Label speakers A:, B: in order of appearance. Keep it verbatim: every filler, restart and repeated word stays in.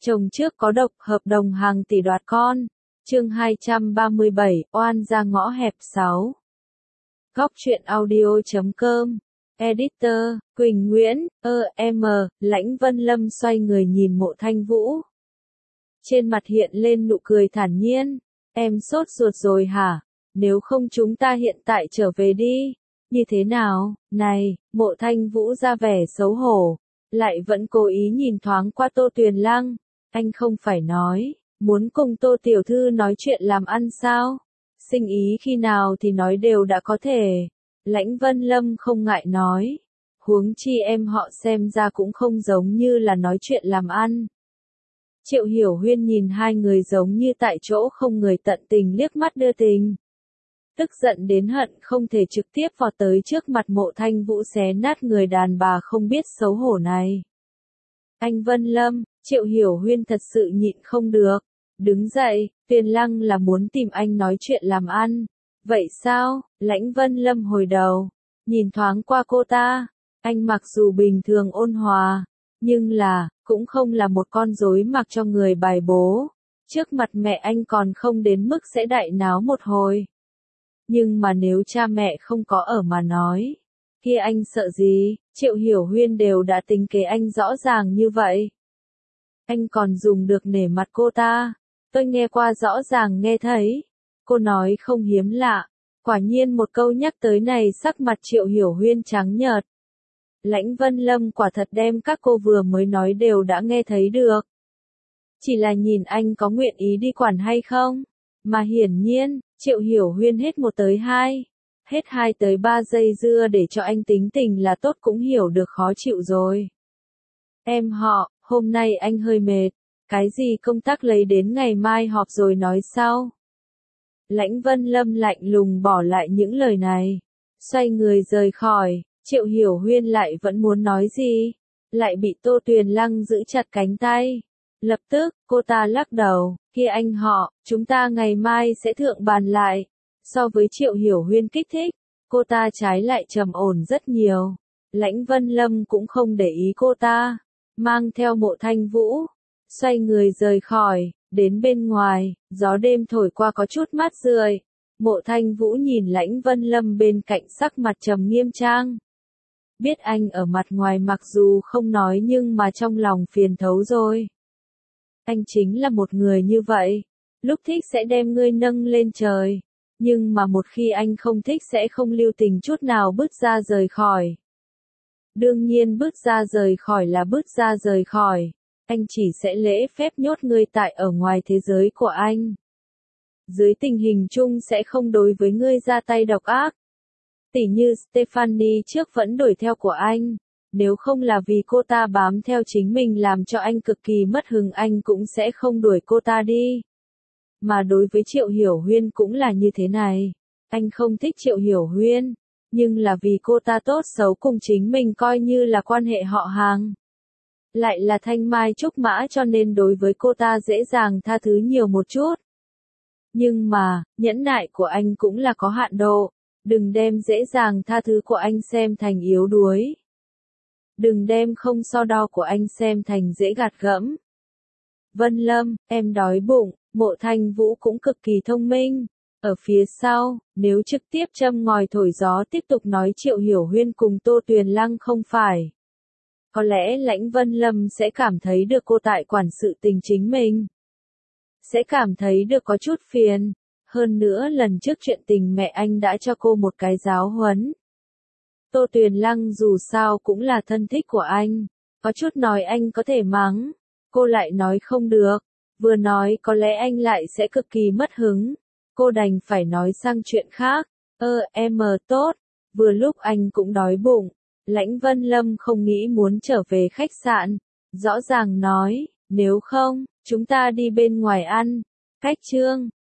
A: Chồng trước có độc, hợp đồng hàng tỷ đoạt con. Chương hai trăm ba mươi bảy, oan ra ngõ hẹp sáu. Góc truyện audio chấm com. Editor, Quỳnh Nguyễn, ơ, em, Lãnh Vân Lâm xoay người nhìn Mộ Thanh Vũ. Trên mặt hiện lên nụ cười thản nhiên. Em sốt ruột rồi hả? Nếu không chúng ta hiện tại trở về đi. Như thế nào? Này, Mộ Thanh Vũ ra vẻ xấu hổ. Lại vẫn cố ý nhìn thoáng qua Tô Tuyền Lăng. Anh không phải nói, muốn cùng Tô Tiểu Thư nói chuyện làm ăn sao? Sinh ý khi nào thì nói đều đã có thể. Lãnh Vân Lâm không ngại nói. Huống chi em họ xem ra cũng không giống như là nói chuyện làm ăn. Triệu Hiểu Huyên nhìn hai người giống như tại chỗ không người tận tình liếc mắt đưa tình. Tức giận đến hận không thể trực tiếp vào tới trước mặt Mộ Thanh Vũ xé nát người đàn bà không biết xấu hổ này. Anh Vân Lâm, Triệu Hiểu Huyên thật sự nhịn không được. Đứng dậy, Tuyền Lăng là muốn tìm anh nói chuyện làm ăn. Vậy sao? Lãnh Vân Lâm hồi đầu. Nhìn thoáng qua cô ta. Anh mặc dù bình thường ôn hòa. Nhưng là, cũng không là một con rối mặc cho người bài bố. Trước mặt mẹ anh còn không đến mức sẽ đại náo một hồi. Nhưng mà nếu cha mẹ không có ở mà nói. Kia anh sợ gì? Triệu Hiểu Huyên đều đã tính kế anh rõ ràng như vậy. Anh còn dùng được nể mặt cô ta. Tôi nghe qua rõ ràng nghe thấy. Cô nói không hiếm lạ. Quả nhiên một câu nhắc tới này sắc mặt Triệu Hiểu Huyên trắng nhợt. Lãnh Vân Lâm quả thật đem các cô vừa mới nói đều đã nghe thấy được. Chỉ là nhìn anh có nguyện ý đi quản hay không. Mà hiển nhiên, Triệu Hiểu Huyên hết một tới hai. Hết hai tới ba giây dưa để cho anh tính tình là tốt cũng hiểu được khó chịu rồi. Em họ, hôm nay anh hơi mệt. Cái gì công tác lấy đến ngày mai họp rồi nói sau. Lãnh Vân Lâm lạnh lùng bỏ lại những lời này. Xoay người rời khỏi, Triệu Hiểu Huyên lại vẫn muốn nói gì. Lại bị Tô Tuyền Lăng giữ chặt cánh tay. Lập tức, cô ta lắc đầu, kia anh họ, chúng ta ngày mai sẽ thượng bàn lại. So với Triệu Hiểu Huyên kích thích, cô ta trái lại trầm ổn rất nhiều. Lãnh Vân Lâm cũng không để ý cô ta, mang theo Mộ Thanh Vũ, xoay người rời khỏi, đến bên ngoài, gió đêm thổi qua có chút mát rượi. Mộ Thanh Vũ nhìn Lãnh Vân Lâm bên cạnh sắc mặt trầm nghiêm trang. Biết anh ở mặt ngoài mặc dù không nói nhưng mà trong lòng phiền thấu rồi. Anh chính là một người như vậy, lúc thích sẽ đem ngươi nâng lên trời. Nhưng mà một khi anh không thích sẽ không lưu tình chút nào bước ra rời khỏi. Đương nhiên bước ra rời khỏi là bước ra rời khỏi. Anh chỉ sẽ lễ phép nhốt ngươi tại ở ngoài thế giới của anh. Dưới tình hình chung sẽ không đối với ngươi ra tay độc ác. Tỉ như Stephanie trước vẫn đuổi theo của anh. Nếu không là vì cô ta bám theo chính mình làm cho anh cực kỳ mất hứng anh cũng sẽ không đuổi cô ta đi. Mà đối với Triệu Hiểu Huyên cũng là như thế này. Anh không thích Triệu Hiểu Huyên, nhưng là vì cô ta tốt xấu cùng chính mình coi như là quan hệ họ hàng. Lại là thanh mai trúc mã cho nên đối với cô ta dễ dàng tha thứ nhiều một chút. Nhưng mà, nhẫn nại của anh cũng là có hạn độ. Đừng đem dễ dàng tha thứ của anh xem thành yếu đuối. Đừng đem không so đo của anh xem thành dễ gạt gẫm. Vân Lâm, em đói bụng. Mộ Thanh Vũ cũng cực kỳ thông minh. Ở phía sau, nếu trực tiếp châm ngòi thổi gió tiếp tục nói Triệu Hiểu Huyên cùng Tô Tuyền Lăng không phải. Có lẽ Lãnh Vân Lâm sẽ cảm thấy được cô tại quản sự tình chính mình. Sẽ cảm thấy được có chút phiền. Hơn nữa lần trước chuyện tình mẹ anh đã cho cô một cái giáo huấn. Tô Tuyền Lăng dù sao cũng là thân thích của anh. Có chút nói anh có thể mắng. Cô lại nói không được. Vừa nói có lẽ anh lại sẽ cực kỳ mất hứng. Cô đành phải nói sang chuyện khác. Ơ, em tốt. Vừa lúc anh cũng đói bụng. Lãnh Vân Lâm không nghĩ muốn trở về khách sạn. Rõ ràng nói, nếu không, chúng ta đi bên ngoài ăn. Cách trương,